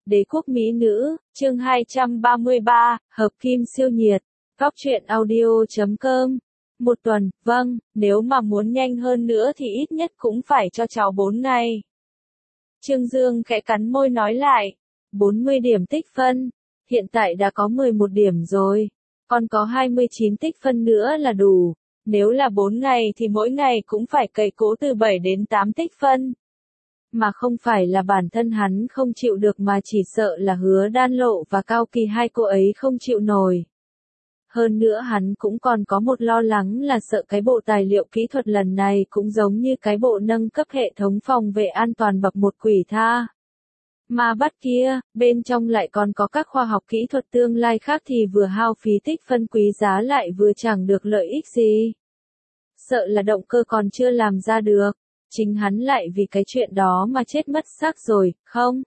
Đế quốc mỹ nữ, chương 233, hợp kim siêu nhiệt. Góc truyện audio.com. Một tuần, vâng, nếu mà muốn nhanh hơn nữa thì ít nhất cũng phải cho cháu 4 ngày. Trương Dương khẽ cắn môi nói lại. 40 điểm tích phân. Hiện tại đã có 11 điểm rồi. Còn có 29 tích phân nữa là đủ. Nếu là 4 ngày thì mỗi ngày cũng phải cày cố từ 7 đến 8 tích phân. Mà không phải là bản thân hắn không chịu được mà chỉ sợ là Hứa Đan Lộ và Cao Kỳ hai cô ấy không chịu nổi. Hơn nữa hắn cũng còn có một lo lắng là sợ cái bộ tài liệu kỹ thuật lần này cũng giống như cái bộ nâng cấp hệ thống phòng vệ an toàn bậc 1 quỷ tha. Mà bắt kia, bên trong lại còn có các khoa học kỹ thuật tương lai khác thì vừa hao phí tích phân quý giá lại vừa chẳng được lợi ích gì. Sợ là động cơ còn chưa làm ra được. Chính hắn lại vì cái chuyện đó mà chết mất xác rồi, không?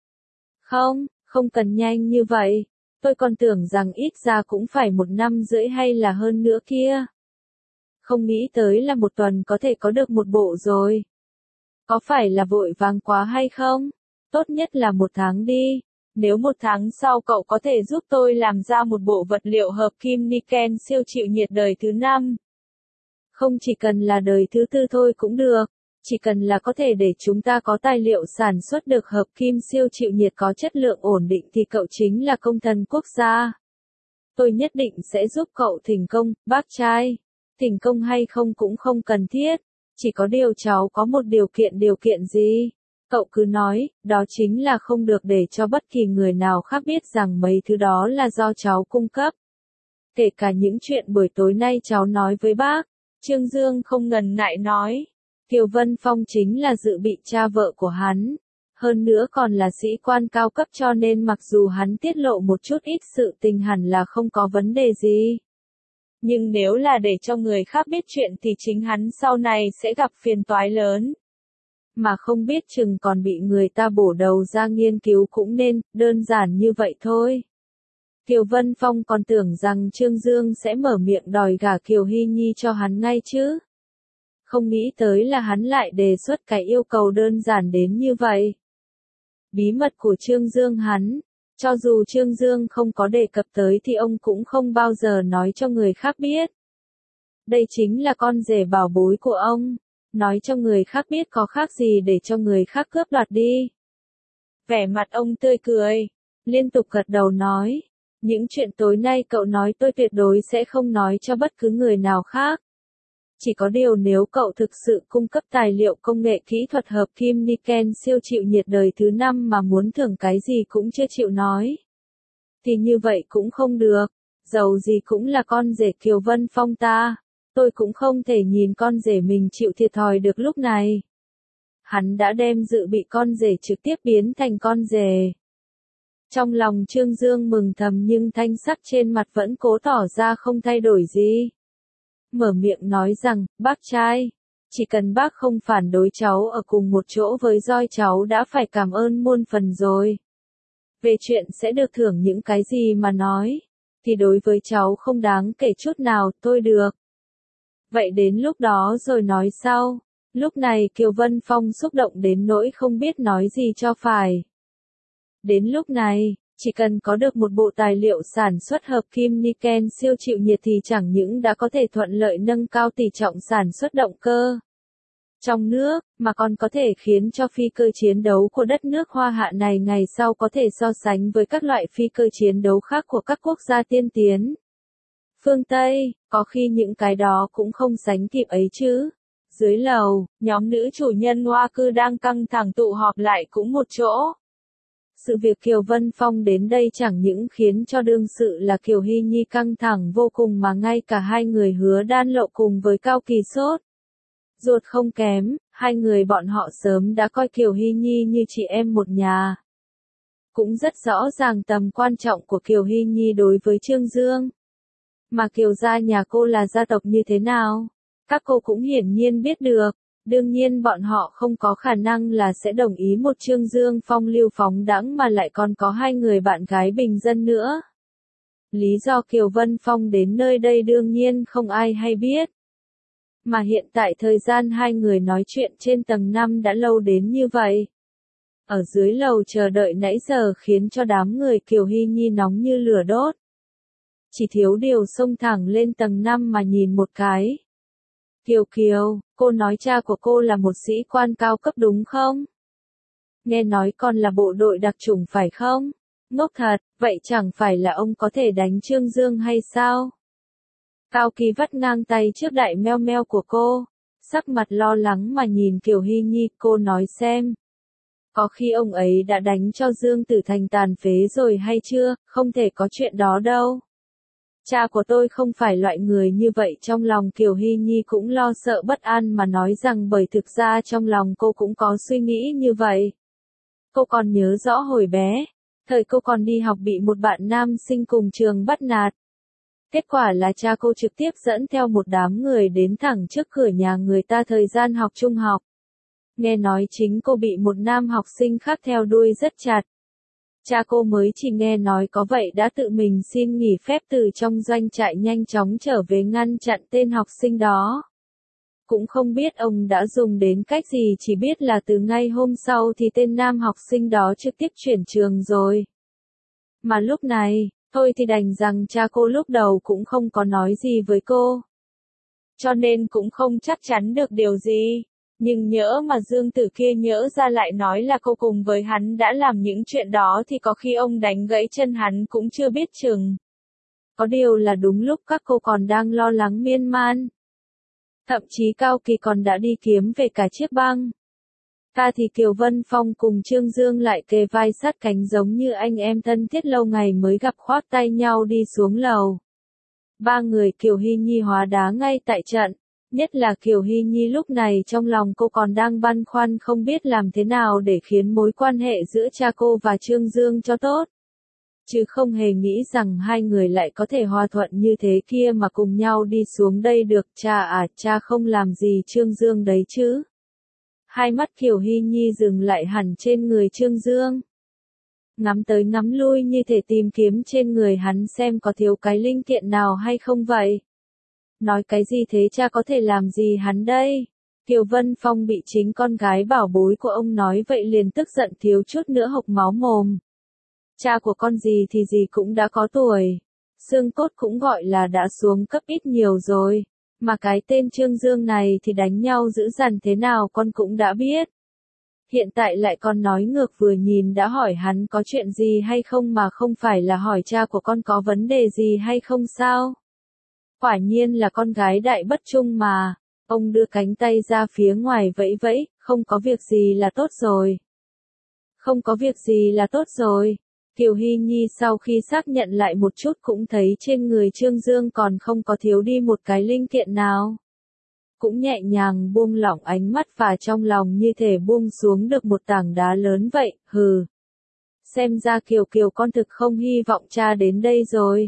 Không cần nhanh như vậy. Tôi còn tưởng rằng ít ra cũng phải 1 năm rưỡi hay là hơn nữa kia. Không nghĩ tới là 1 tuần có thể có được một bộ rồi. Có phải là vội vàng quá hay không? Tốt nhất là 1 tháng đi. Nếu 1 tháng sau cậu có thể giúp tôi làm ra một bộ vật liệu hợp kim Niken siêu chịu nhiệt đời thứ 5. Không chỉ cần là đời thứ 4 thôi cũng được. Chỉ cần là có thể để chúng ta có tài liệu sản xuất được hợp kim siêu chịu nhiệt có chất lượng ổn định thì cậu chính là công thần quốc gia. Tôi nhất định sẽ giúp cậu thành công, bác trai. Thành công hay không cũng không cần thiết. Chỉ có điều cháu có một điều kiện gì? Cậu cứ nói, đó chính là không được để cho bất kỳ người nào khác biết rằng mấy thứ đó là do cháu cung cấp. Kể cả những chuyện buổi tối nay cháu nói với bác. Trương Dương không ngần ngại nói. Kiều Vân Phong chính là dự bị cha vợ của hắn. Hơn nữa còn là sĩ quan cao cấp cho nên mặc dù hắn tiết lộ một chút ít sự tình hẳn là không có vấn đề gì. Nhưng nếu là để cho người khác biết chuyện thì chính hắn sau này sẽ gặp phiền toái lớn. Mà không biết chừng còn bị người ta bổ đầu ra nghiên cứu cũng nên, đơn giản như vậy thôi. Kiều Vân Phong còn tưởng rằng Trương Dương sẽ mở miệng đòi gả Kiều Hy Nhi cho hắn ngay chứ. Không nghĩ tới là hắn lại đề xuất cái yêu cầu đơn giản đến như vậy. Bí mật của Trương Dương hắn, cho dù Trương Dương không có đề cập tới thì ông cũng không bao giờ nói cho người khác biết. Đây chính là con rể bảo bối của ông, nói cho người khác biết có khác gì để cho người khác cướp đoạt đi. Vẻ mặt ông tươi cười, liên tục gật đầu nói, những chuyện tối nay cậu nói tôi tuyệt đối sẽ không nói cho bất cứ người nào khác. Chỉ có điều nếu cậu thực sự cung cấp tài liệu công nghệ kỹ thuật hợp kim Niken siêu chịu nhiệt đời thứ 5 mà muốn thưởng cái gì cũng chưa chịu nói. Thì như vậy cũng không được, dầu gì cũng là con rể Kiều Vân Phong ta, tôi cũng không thể nhìn con rể mình chịu thiệt thòi được lúc này. Hắn đã đem dự bị con rể trực tiếp biến thành con rể. Trong lòng Trương Dương mừng thầm nhưng thanh sắc trên mặt vẫn cố tỏ ra không thay đổi gì. Mở miệng nói rằng, bác trai, chỉ cần bác không phản đối cháu ở cùng một chỗ với Roi cháu đã phải cảm ơn muôn phần rồi. Về chuyện sẽ được thưởng những cái gì mà nói, thì đối với cháu không đáng kể chút nào, tôi được. Vậy đến lúc đó rồi nói sau. Lúc này Kiều Vân Phong xúc động đến nỗi không biết nói gì cho phải. Đến lúc này, chỉ cần có được một bộ tài liệu sản xuất hợp kim Niken siêu chịu nhiệt thì chẳng những đã có thể thuận lợi nâng cao tỷ trọng sản xuất động cơ trong nước, mà còn có thể khiến cho phi cơ chiến đấu của đất nước Hoa Hạ này ngày sau có thể so sánh với các loại phi cơ chiến đấu khác của các quốc gia tiên tiến. Phương Tây, có khi những cái đó cũng không sánh kịp ấy chứ. Dưới lầu, nhóm nữ chủ nhân Hoa Cư đang căng thẳng tụ họp lại cũng một chỗ. Sự việc Kiều Vân Phong đến đây chẳng những khiến cho đương sự là Kiều Hy Nhi căng thẳng vô cùng mà ngay cả hai người Hứa Đan Lộ cùng với Cao Kỳ sốt ruột không kém, hai người bọn họ sớm đã coi Kiều Hy Nhi như chị em một nhà. Cũng rất rõ ràng tầm quan trọng của Kiều Hy Nhi đối với Trương Dương. Mà Kiều gia nhà cô là gia tộc như thế nào? Các cô cũng hiển nhiên biết được. Đương nhiên bọn họ không có khả năng là sẽ đồng ý một Trương Dương phong lưu phóng đãng mà lại còn có hai người bạn gái bình dân nữa. Lý do Kiều Vân Phong đến nơi đây đương nhiên không ai hay biết. Mà hiện tại thời gian hai người nói chuyện trên tầng 5 đã lâu đến như vậy. ở dưới lầu chờ đợi nãy giờ khiến cho đám người Kiều Hy Nhi nóng như lửa đốt. Chỉ thiếu điều xông thẳng lên tầng 5 mà nhìn một cái. Kiều Kiều, cô nói cha của cô là một sĩ quan cao cấp đúng không? Nghe nói con là bộ đội đặc chủng phải không? Ngốc thật, vậy chẳng phải là ông có thể đánh Trương Dương hay sao? Cao Kỳ vắt ngang tay trước đại meo meo của cô, sắc mặt lo lắng mà nhìn Kiều Hy Nhi, cô nói xem. Có khi ông ấy đã đánh cho Dương Tử Thành tàn phế rồi hay chưa, không thể có chuyện đó đâu. Cha của tôi không phải loại người như vậy. Trong lòng Kiều Hy Nhi cũng lo sợ bất an mà nói rằng bởi thực ra trong lòng cô cũng có suy nghĩ như vậy. Cô còn nhớ rõ hồi bé, thời cô còn đi học bị một bạn nam sinh cùng trường bắt nạt. Kết quả là cha cô trực tiếp dẫn theo một đám người đến thẳng trước cửa nhà người ta thời gian học trung học. Nghe nói chính cô bị một nam học sinh khác theo đuôi rất chặt. Cha cô mới chỉ nghe nói có vậy đã tự mình xin nghỉ phép từ trong doanh trại nhanh chóng trở về ngăn chặn tên học sinh đó. Cũng không biết ông đã dùng đến cách gì, chỉ biết là từ ngay hôm sau thì tên nam học sinh đó trực tiếp chuyển trường rồi. Mà lúc này, thôi thì đành rằng cha cô lúc đầu cũng không có nói gì với cô. Cho nên cũng không chắc chắn được điều gì. Nhưng nhỡ mà Dương Tử kia nhỡ ra lại nói là cô cùng với hắn đã làm những chuyện đó thì có khi ông đánh gãy chân hắn cũng chưa biết chừng. Có điều là đúng lúc các cô còn đang lo lắng miên man. Thậm chí Cao Kỳ còn đã đi kiếm về cả chiếc băng. Ta thì Kiều Vân Phong cùng Trương Dương lại kề vai sát cánh giống như anh em thân thiết lâu ngày mới gặp, khoác tay nhau đi xuống lầu. Ba người Kiều Hy Nhi hóa đá ngay tại trận. Nhất là Kiều Hy Nhi lúc này trong lòng cô còn đang băn khoăn không biết làm thế nào để khiến mối quan hệ giữa cha cô và Trương Dương cho tốt. Chứ không hề nghĩ rằng hai người lại có thể hòa thuận như thế kia mà cùng nhau đi xuống đây được. Cha không làm gì Trương Dương đấy chứ. Hai mắt Kiều Hy Nhi dừng lại hẳn trên người Trương Dương. Ngắm tới ngắm lui như thể tìm kiếm trên người hắn xem có thiếu cái linh kiện nào hay không vậy. Nói cái gì thế, cha có thể làm gì hắn đây? Kiều Vân Phong bị chính con gái bảo bối của ông nói vậy liền tức giận thiếu chút nữa hộc máu mồm. Cha của con gì thì gì cũng đã có tuổi. Xương cốt cũng gọi là đã xuống cấp ít nhiều rồi. Mà cái tên Trương Dương này thì đánh nhau dữ dằn thế nào con cũng đã biết. Hiện tại lại còn nói ngược, vừa nhìn đã hỏi hắn có chuyện gì hay không mà không phải là hỏi cha của con có vấn đề gì hay không sao? Quả nhiên là con gái đại bất trung mà. Ông đưa cánh tay ra phía ngoài vẫy vẫy, không có việc gì là tốt rồi. Không có việc gì là tốt rồi. Kiều Hy Nhi sau khi xác nhận lại một chút cũng thấy trên người Trương Dương còn không có thiếu đi một cái linh kiện nào. Cũng nhẹ nhàng buông lỏng ánh mắt và trong lòng như thể buông xuống được một tảng đá lớn vậy, hừ. Xem ra Kiều Kiều con thực không hy vọng cha đến đây rồi.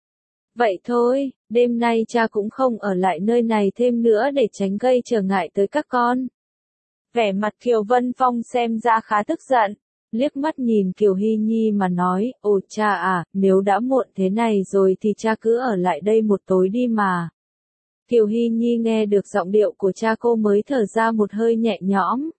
Vậy thôi, đêm nay cha cũng không ở lại nơi này thêm nữa để tránh gây trở ngại tới các con. Vẻ mặt Kiều Vân Phong xem ra khá tức giận, liếc mắt nhìn Kiều Hy Nhi mà nói, ồ cha à, nếu đã muộn thế này rồi thì cha cứ ở lại đây một tối đi mà. Kiều Hy Nhi nghe được giọng điệu của cha cô mới thở ra một hơi nhẹ nhõm.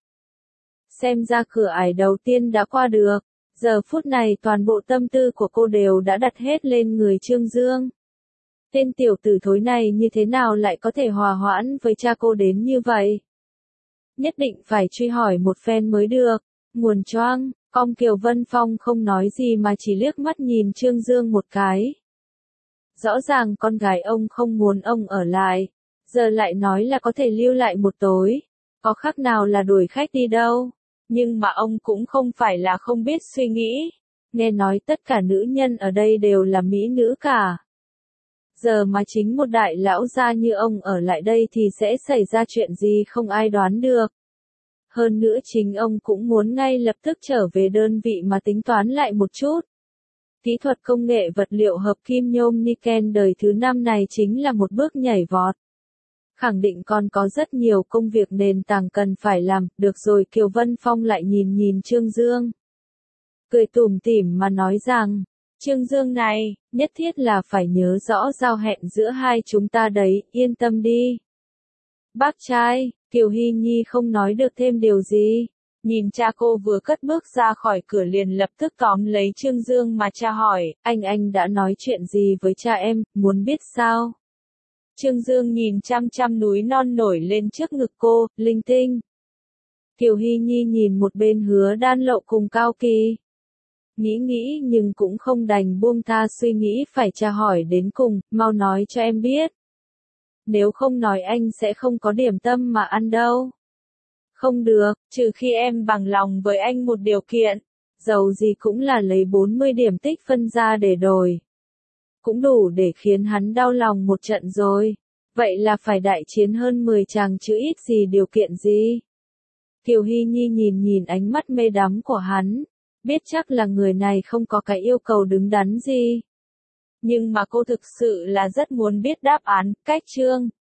Xem ra cửa ải đầu tiên đã qua được, giờ phút này toàn bộ tâm tư của cô đều đã đặt hết lên người Trương Dương. Tên tiểu tử thối này như thế nào lại có thể hòa hoãn với cha cô đến như vậy? Nhất định phải truy hỏi một phen mới được. Nguồn choang, con Kiều Vân Phong không nói gì mà chỉ liếc mắt nhìn Trương Dương một cái. Rõ ràng con gái ông không muốn ông ở lại, giờ lại nói là có thể lưu lại một tối. Có khác nào là đuổi khách đi đâu. Nhưng mà ông cũng không phải là không biết suy nghĩ. Nghe nói tất cả nữ nhân ở đây đều là mỹ nữ cả. Giờ mà chính một đại lão gia như ông ở lại đây thì sẽ xảy ra chuyện gì không ai đoán được. Hơn nữa chính ông cũng muốn ngay lập tức trở về đơn vị mà tính toán lại một chút. Kỹ thuật công nghệ vật liệu hợp kim nhôm Niken đời thứ 5 này chính là một bước nhảy vọt. Khẳng định còn có rất nhiều công việc nền tảng cần phải làm. Được rồi, Kiều Vân Phong lại nhìn Trương Dương. Cười tủm tỉm mà nói rằng, Trương Dương này, nhất thiết là phải nhớ rõ giao hẹn giữa hai chúng ta đấy, yên tâm đi. Bác trai, Kiều Hy Nhi không nói được thêm điều gì. Nhìn cha cô vừa cất bước ra khỏi cửa liền lập tức tóm lấy Trương Dương mà cha hỏi, anh đã nói chuyện gì với cha em, muốn biết sao? Trương Dương nhìn chăm chăm núi non nổi lên trước ngực cô, linh tinh. Kiều Hy Nhi nhìn một bên Hứa Đan Lộ cùng Cao Kỳ. Nghĩ nhưng cũng không đành buông tha suy nghĩ phải tra hỏi đến cùng, mau nói cho em biết. Nếu không nói anh sẽ không có điểm tâm mà ăn đâu. Không được, trừ khi em bằng lòng với anh một điều kiện. Dầu gì cũng là lấy 40 điểm tích phân ra để đổi. Cũng đủ để khiến hắn đau lòng một trận rồi. Vậy là phải đại chiến hơn 10 chàng chứ ít gì điều kiện gì. Kiều Hy Nhi nhìn ánh mắt mê đắm của hắn. Biết chắc là người này không có cái yêu cầu đứng đắn gì. Nhưng mà cô thực sự là rất muốn biết đáp án, cách Trương